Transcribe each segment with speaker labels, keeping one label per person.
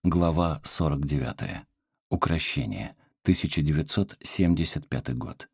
Speaker 1: Глава 49. Укрощение. 1975 год.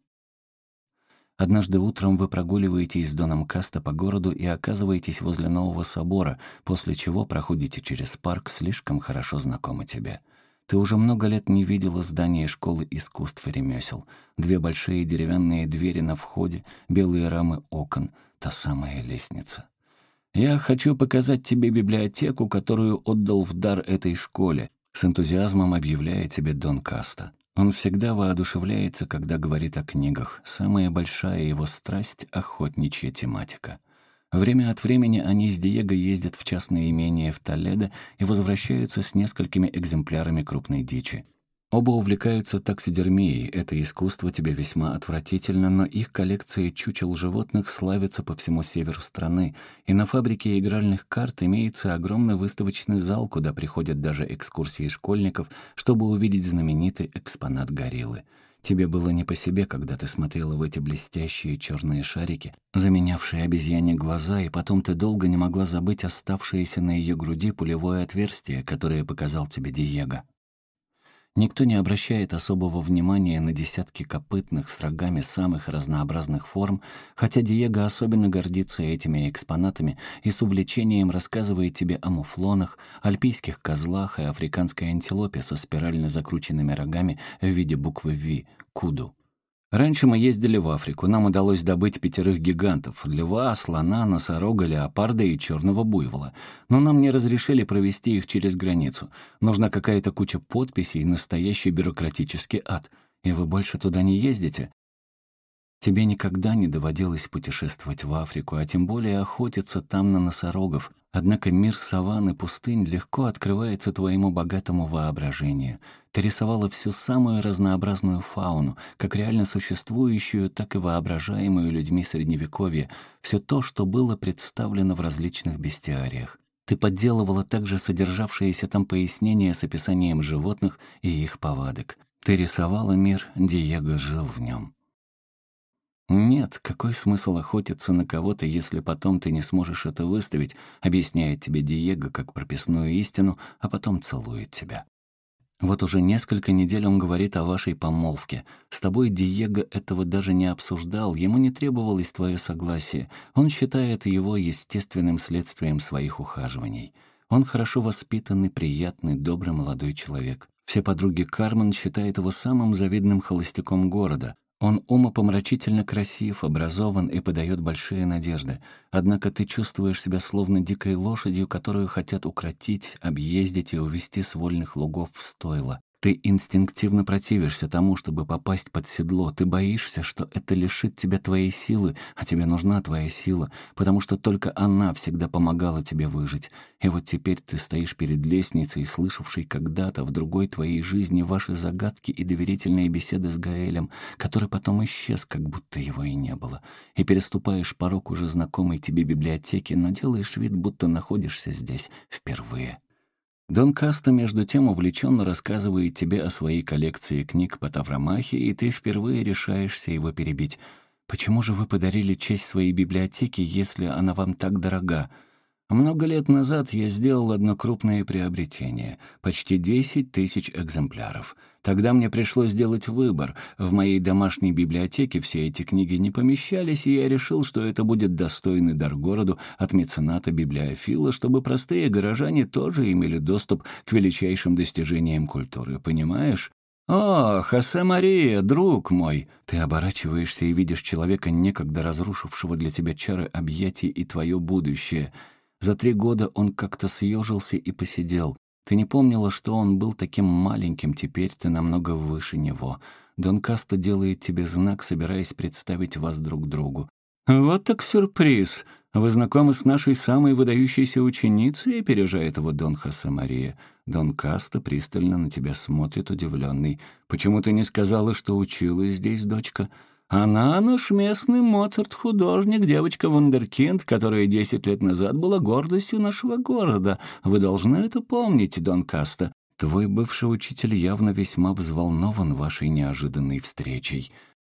Speaker 1: Однажды утром вы прогуливаетесь с Доном Каста по городу и оказываетесь возле нового собора, после чего проходите через парк, слишком хорошо знакомый тебе. Ты уже много лет не видела здание школы искусств и ремесел. 2 большие деревянные двери на входе, белые рамы окон, та самая лестница. «Я хочу показать тебе библиотеку, которую отдал в дар этой школе», — с энтузиазмом объявляет тебе Дон Каста. Он всегда воодушевляется, когда говорит о книгах. Самая большая его страсть — охотничья тематика. Время от времени они с Диего ездят в частное имение в Толедо и возвращаются с несколькими экземплярами крупной дичи. Оба увлекаются таксидермией, это искусство тебе весьма отвратительно, но их коллекции чучел животных славятся по всему северу страны, и на фабрике игральных карт имеется огромный выставочный зал, куда приходят даже экскурсии школьников, чтобы увидеть знаменитый экспонат гориллы. Тебе было не по себе, когда ты смотрела в эти блестящие черные шарики, заменявшие обезьяне глаза, и потом ты долго не могла забыть оставшееся на ее груди пулевое отверстие, которое показал тебе Диего. Никто не обращает особого внимания на десятки копытных с рогами самых разнообразных форм, хотя Диего особенно гордится этими экспонатами и с увлечением рассказывает тебе о муфлонах, альпийских козлах и африканской антилопе со спирально закрученными рогами в виде буквы «Ви» — куду. Раньше мы ездили в Африку, нам удалось добыть 5 гигантов — льва, слона, носорога, леопарда и черного буйвола. Но нам не разрешили провести их через границу. Нужна какая-то куча подписей, настоящий бюрократический ад. И вы больше туда не ездите? Тебе никогда не доводилось путешествовать в Африку, а тем более охотиться там на носорогов. Однако мир саванн и пустынь легко открывается твоему богатому воображению. Ты рисовала всю самую разнообразную фауну, как реально существующую, так и воображаемую людьми Средневековья, все то, что было представлено в различных бестиариях. Ты подделывала также содержавшиеся там пояснения с описанием животных и их повадок. Ты рисовала мир, Диего жил в нем. «Нет, какой смысл охотиться на кого-то, если потом ты не сможешь это выставить», объясняет тебе Диего как прописную истину, а потом целует тебя. Вот уже несколько недель он говорит о вашей помолвке. С тобой Диего этого даже не обсуждал, ему не требовалось твое согласие. Он считает его естественным следствием своих ухаживаний. Он хорошо воспитанный, приятный, добрый молодой человек. Все подруги Кармен считают его самым завидным холостяком города. Он умопомрачительно красив, образован и подает большие надежды. Однако ты чувствуешь себя словно дикой лошадью, которую хотят укротить, объездить и увести с вольных лугов в стойло. Ты инстинктивно противишься тому, чтобы попасть под седло. Ты боишься, что это лишит тебя твоей силы, а тебе нужна твоя сила, потому что только она всегда помогала тебе выжить. И вот теперь ты стоишь перед лестницей, слышавшей когда-то в другой твоей жизни ваши загадки и доверительные беседы с Гаэлем, который потом исчез, как будто его и не было. И переступаешь порог уже знакомой тебе библиотеки, но делаешь вид, будто находишься здесь впервые. Дон Каста, между тем, увлеченно рассказывает тебе о своей коллекции книг по Тавромахе, и ты впервые решаешься его перебить. «Почему же вы подарили честь своей библиотеке, если она вам так дорога?» Много лет назад я сделал одно крупное приобретение — почти 10 тысяч экземпляров. Тогда мне пришлось сделать выбор. В моей домашней библиотеке все эти книги не помещались, и я решил, что это будет достойный дар городу от мецената-библиофила, чтобы простые горожане тоже имели доступ к величайшим достижениям культуры, понимаешь? «О, Хосе Мария, друг мой!» Ты оборачиваешься и видишь человека, некогда разрушившего для тебя чары объятий и твое будущее. За 3 года он как-то съежился и посидел. Ты не помнила, что он был таким маленьким, теперь ты намного выше него. Дон Каста делает тебе знак, собираясь представить вас друг другу. «Вот так сюрприз! Вы знакомы с нашей самой выдающейся ученицей?» — опережает его Дон Хосе Мария. Дон Каста пристально на тебя смотрит, удивленный. «Почему ты не сказала, что училась здесь, дочка?» «Она наш местный Моцарт-художник, девочка-вундеркинд, которая 10 лет назад была гордостью нашего города. Вы должны это помнить, Дон Каста. Твой бывший учитель явно весьма взволнован вашей неожиданной встречей».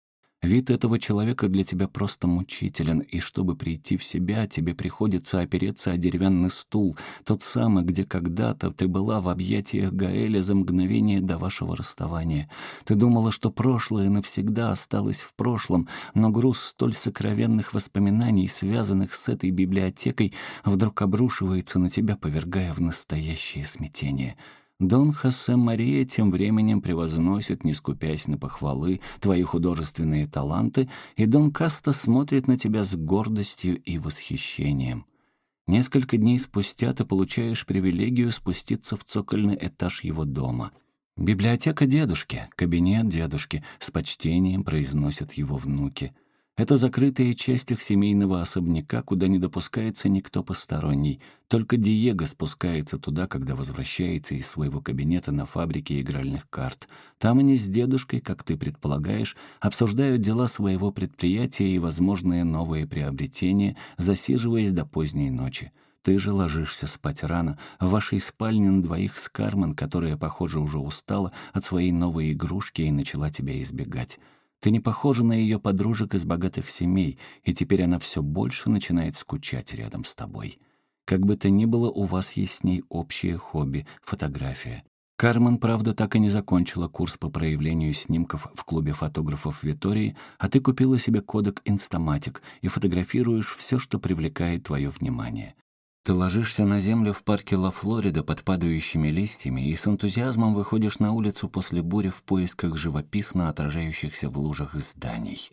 Speaker 1: Вид этого человека для тебя просто мучителен, и чтобы прийти в себя, тебе приходится опереться о деревянный стул, тот самый, где когда-то ты была в объятиях Гаэля за мгновение до вашего расставания. Ты думала, что прошлое навсегда осталось в прошлом, но груз столь сокровенных воспоминаний, связанных с этой библиотекой, вдруг обрушивается на тебя, повергая в настоящее смятение. Дон Хосе Мария тем временем превозносит, не скупясь на похвалы, твои художественные таланты, и Дон Каста смотрит на тебя с гордостью и восхищением. Несколько дней спустя ты получаешь привилегию спуститься в цокольный этаж его дома. «Библиотека дедушки, кабинет дедушки», — с почтением произносят его внуки. Это закрытая часть их семейного особняка, куда не допускается никто посторонний. Только Диего спускается туда, когда возвращается из своего кабинета на фабрике игральных карт. Там они с дедушкой, как ты предполагаешь, обсуждают дела своего предприятия и возможные новые приобретения, засиживаясь до поздней ночи. Ты же ложишься спать рано, в вашей спальне на двоих с Кармен, которая, похоже, уже устала от своей новой игрушки и начала тебя избегать. Ты не похожа на ее подружек из богатых семей, и теперь она все больше начинает скучать рядом с тобой. Как бы то ни было, у вас есть с ней общее хобби — фотография. Кармен, правда, так и не закончила курс по проявлению снимков в клубе фотографов Витории, а ты купила себе кодек Instamatic и фотографируешь все, что привлекает твое внимание. Ты ложишься на землю в парке Ла-Флорида под падающими листьями и с энтузиазмом выходишь на улицу после бури в поисках живописно отражающихся в лужах зданий.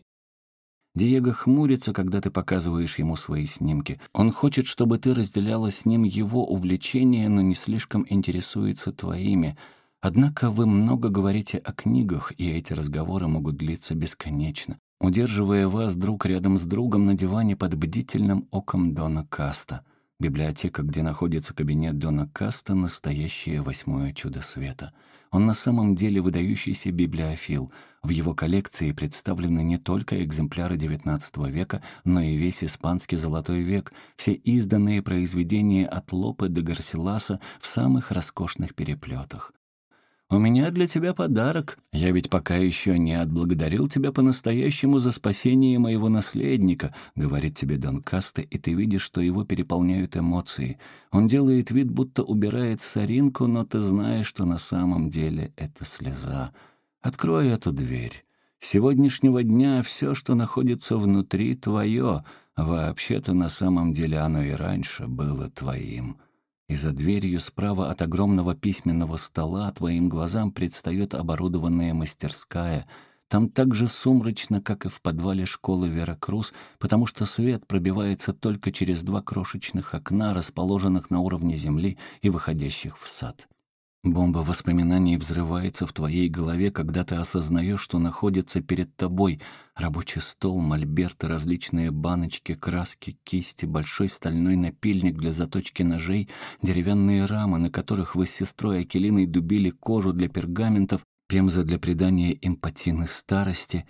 Speaker 1: Диего хмурится, когда ты показываешь ему свои снимки. Он хочет, чтобы ты разделяла с ним его увлечения, но не слишком интересуется твоими. Однако вы много говорите о книгах, и эти разговоры могут длиться бесконечно, удерживая вас друг рядом с другом на диване под бдительным оком Дона Каста. Библиотека, где находится кабинет Дона Каста, настоящее восьмое чудо света. Он на самом деле выдающийся библиофил. В его коллекции представлены не только экземпляры XIX века, но и весь испанский золотой век, все изданные произведения от Лопе де Гарсиласа в самых роскошных переплетах. «У меня для тебя подарок. Я ведь пока еще не отблагодарил тебя по-настоящему за спасение моего наследника», — говорит тебе Дон Каста, и ты видишь, что его переполняют эмоции. Он делает вид, будто убирает соринку, но ты знаешь, что на самом деле это слеза. «Открой эту дверь. С сегодняшнего дня все, что находится внутри, твое. Вообще-то на самом деле оно и раньше было твоим». И за дверью справа от огромного письменного стола твоим глазам предстает оборудованная мастерская. Там так же сумрачно, как и в подвале школы Веракрус, потому что свет пробивается только через два крошечных окна, расположенных на уровне земли и выходящих в сад. Бомба воспоминаний взрывается в твоей голове, когда ты осознаешь, что находится перед тобой. Рабочий стол, мольберты, различные баночки, краски, кисти, большой стальной напильник для заточки ножей, деревянные рамы, на которых вы с сестрой Акелиной дубили кожу для пергаментов, пемза для придания эмпатины старости.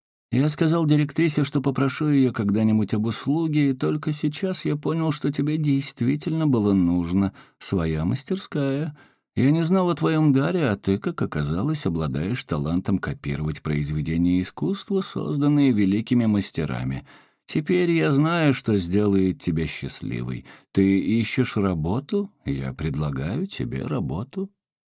Speaker 1: Я сказал директрисе, что попрошу ее когда-нибудь об услуге, и только сейчас я понял, что тебе действительно было нужно своя мастерская. Я не знал о твоем даре, а ты, как оказалось, обладаешь талантом копировать произведения искусства, созданные великими мастерами. Теперь я знаю, что сделает тебя счастливой. Ты ищешь работу? Я предлагаю тебе работу».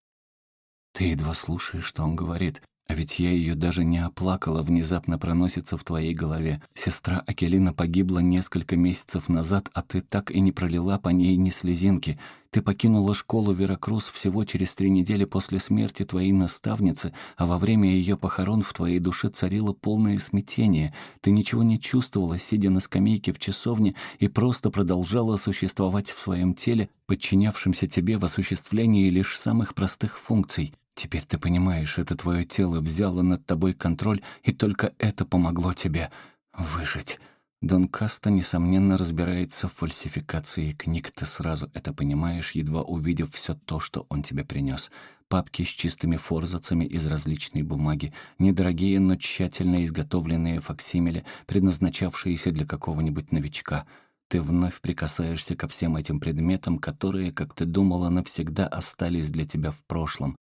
Speaker 1: Ты едва слушаешь, что он говорит. А ведь я ее даже не оплакала, внезапно проносится в твоей голове. Сестра Акелина погибла несколько месяцев назад, а ты так и не пролила по ней ни слезинки. Ты покинула школу Веракрус всего через 3 недели после смерти твоей наставницы, а во время ее похорон в твоей душе царило полное смятение. Ты ничего не чувствовала, сидя на скамейке в часовне, и просто продолжала существовать в своем теле, подчинявшемся тебе в осуществлении лишь самых простых функций. Теперь ты понимаешь, это твое тело взяло над тобой контроль, и только это помогло тебе выжить. Дон Каста, несомненно, разбирается в фальсификации книг. Ты сразу это понимаешь, едва увидев все то, что он тебе принес. Папки с чистыми форзацами из различной бумаги, недорогие, но тщательно изготовленные факсимили, предназначавшиеся для какого-нибудь новичка. Ты вновь прикасаешься ко всем этим предметам, которые, как ты думала, навсегда остались для тебя в прошлом.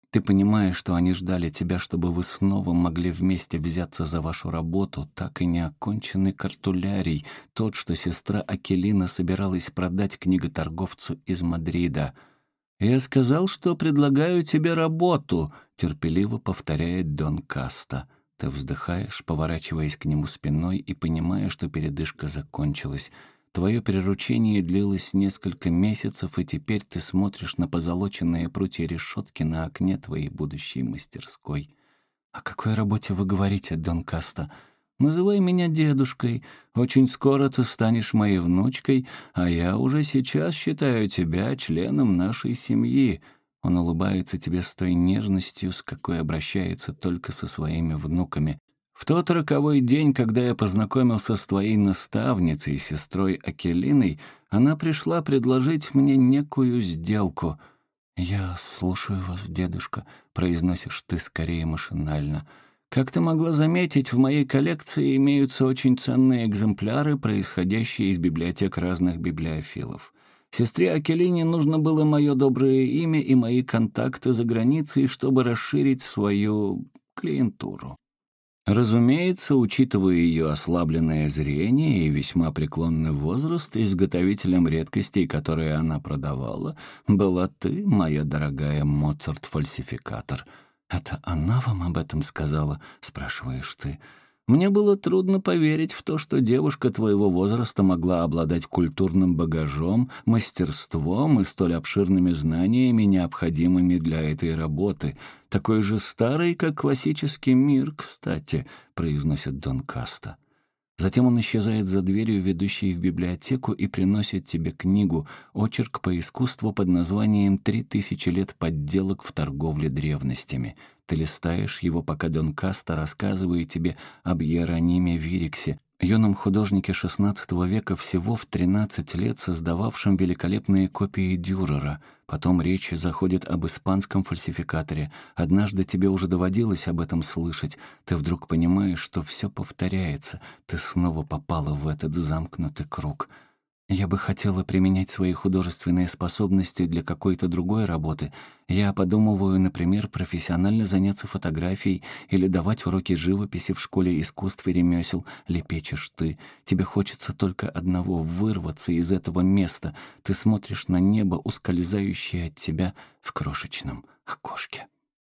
Speaker 1: Ты понимаешь, что они ждали тебя, чтобы вы снова могли вместе взяться за вашу работу, так и неоконченный картулярий, тот, что сестра Акелина собиралась продать книготорговцу из Мадрида. «Я сказал, что предлагаю тебе работу», — терпеливо повторяет Дон Каста. Ты вздыхаешь, поворачиваясь к нему спиной и понимая, что передышка закончилась. Твое приручение длилось несколько месяцев, и теперь ты смотришь на позолоченные прутья решетки на окне твоей будущей мастерской. «О какой работе вы говорите, Дон Каста?» «Называй меня дедушкой. Очень скоро ты станешь моей внучкой, а я уже сейчас считаю тебя членом нашей семьи». Он улыбается тебе с той нежностью, с какой обращается только со своими внуками. «В тот роковой день, когда я познакомился с твоей наставницей, сестрой Акелиной, она пришла предложить мне некую сделку». «Я слушаю вас, дедушка», — произносишь ты скорее машинально. «Как ты могла заметить, в моей коллекции имеются очень ценные экземпляры, происходящие из библиотек разных библиофилов. Сестре Акелине нужно было мое доброе имя и мои контакты за границей, чтобы расширить свою клиентуру. Разумеется, учитывая ее ослабленное зрение и весьма преклонный возраст, изготовителем редкостей, которые она продавала, была ты, моя дорогая Моцарт-фальсификатор. «Это она вам об этом сказала?» — спрашиваешь ты. «Мне было трудно поверить в то, что девушка твоего возраста могла обладать культурным багажом, мастерством и столь обширными знаниями, необходимыми для этой работы. Такой же старый, как классический мир, кстати», — произносит Дон Каста. Затем он исчезает за дверью, ведущей в библиотеку, и приносит тебе книгу, очерк по искусству под названием «3000 лет подделок в торговле древностями». Ты листаешь его, пока Дон Каста рассказывает тебе об Иерониме Вириксе, юном художнике XVI века, всего в 13 лет создававшем великолепные копии Дюрера. Потом речь заходит об испанском фальсификаторе. Однажды тебе уже доводилось об этом слышать. Ты вдруг понимаешь, что все повторяется. Ты снова попала в этот замкнутый круг. Я бы хотела применять свои художественные способности для какой-то другой работы. Я подумываю, например, профессионально заняться фотографией или давать уроки живописи в школе искусств и ремесел. Лепечешь ты. Тебе хочется только одного — вырваться из этого места. Ты смотришь на небо, ускользающее от тебя в крошечном окошке.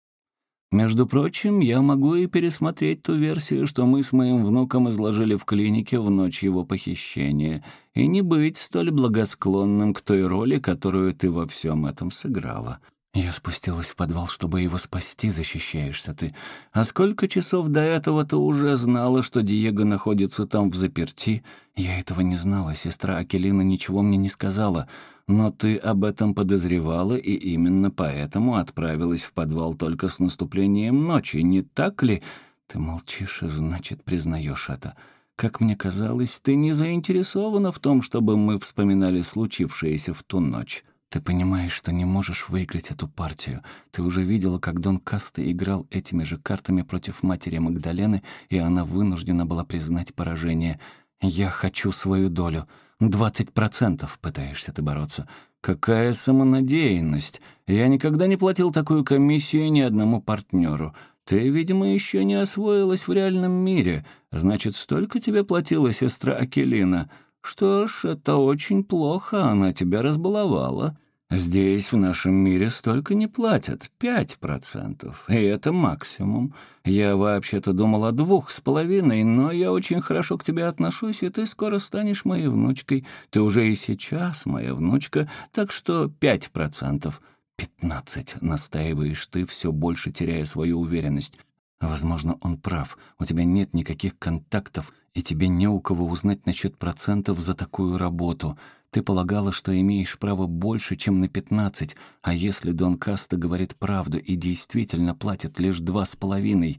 Speaker 1: Между прочим, я могу и пересмотреть ту версию, что мы с моим внуком изложили в клинике в ночь его похищения, и не быть столь благосклонным к той роли, которую ты во всем этом сыграла. Я спустилась в подвал, чтобы его спасти, защищаешься ты. А сколько часов до этого ты уже знала, что Диего находится там взаперти? Я этого не знала, сестра Акелина ничего мне не сказала. Но ты об этом подозревала, и именно поэтому отправилась в подвал только с наступлением ночи, не так ли? Ты молчишь, и значит, признаешь это. Как мне казалось, ты не заинтересована в том, чтобы мы вспоминали случившееся в ту ночь. Ты понимаешь, что не можешь выиграть эту партию. Ты уже видела, как Дон Каста играл этими же картами против матери Магдалены, и она вынуждена была признать поражение. «Я хочу свою долю. 20% пытаешься ты бороться». «Какая самонадеянность! Я никогда не платил такую комиссию ни одному партнеру. Ты, видимо, еще не освоилась в реальном мире. Значит, столько тебе платила сестра Акелина. Что ж, это очень плохо, она тебя разбаловала. Здесь, в нашем мире, столько не платят, 5%, и это максимум. Я вообще-то думал о 2,5, но я очень хорошо к тебе отношусь, и ты скоро станешь моей внучкой. Ты уже и сейчас моя внучка, так что 5%. 15, настаиваешь ты, все больше теряя свою уверенность. Возможно, он прав. У тебя нет никаких контактов, и тебе не у кого узнать насчет процентов за такую работу. Ты полагала, что имеешь право больше, чем на 15, а если Дон Каста говорит правду и действительно платит лишь 2,5,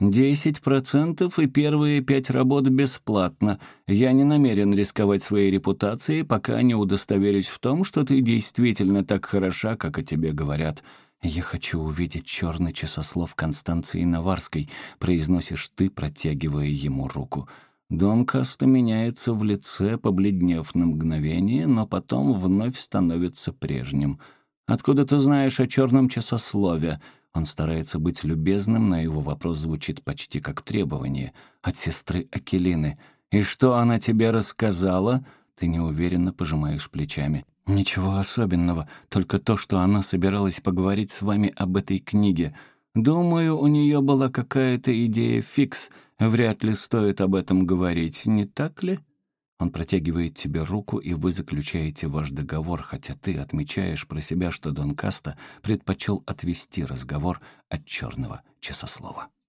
Speaker 1: 10% и первые 5 работ бесплатно. Я не намерен рисковать своей репутацией, пока не удостоверюсь в том, что ты действительно так хороша, как о тебе говорят. «Я хочу увидеть черный часослов Констанции Наварской», — произносишь ты, протягивая ему руку. Дон Каста меняется в лице, побледнев на мгновение, но потом вновь становится прежним. «Откуда ты знаешь о черном часослове?» Он старается быть любезным, но его вопрос звучит почти как требование. От сестры Акелины. «И что она тебе рассказала?» Ты неуверенно пожимаешь плечами. «Ничего особенного, только то, что она собиралась поговорить с вами об этой книге. Думаю, у нее была какая-то идея фикс. Вряд ли стоит об этом говорить, не так ли?» Он протягивает тебе руку, и вы заключаете ваш договор, хотя ты отмечаешь про себя, что Дон Каста предпочел отвести разговор от черного часослова.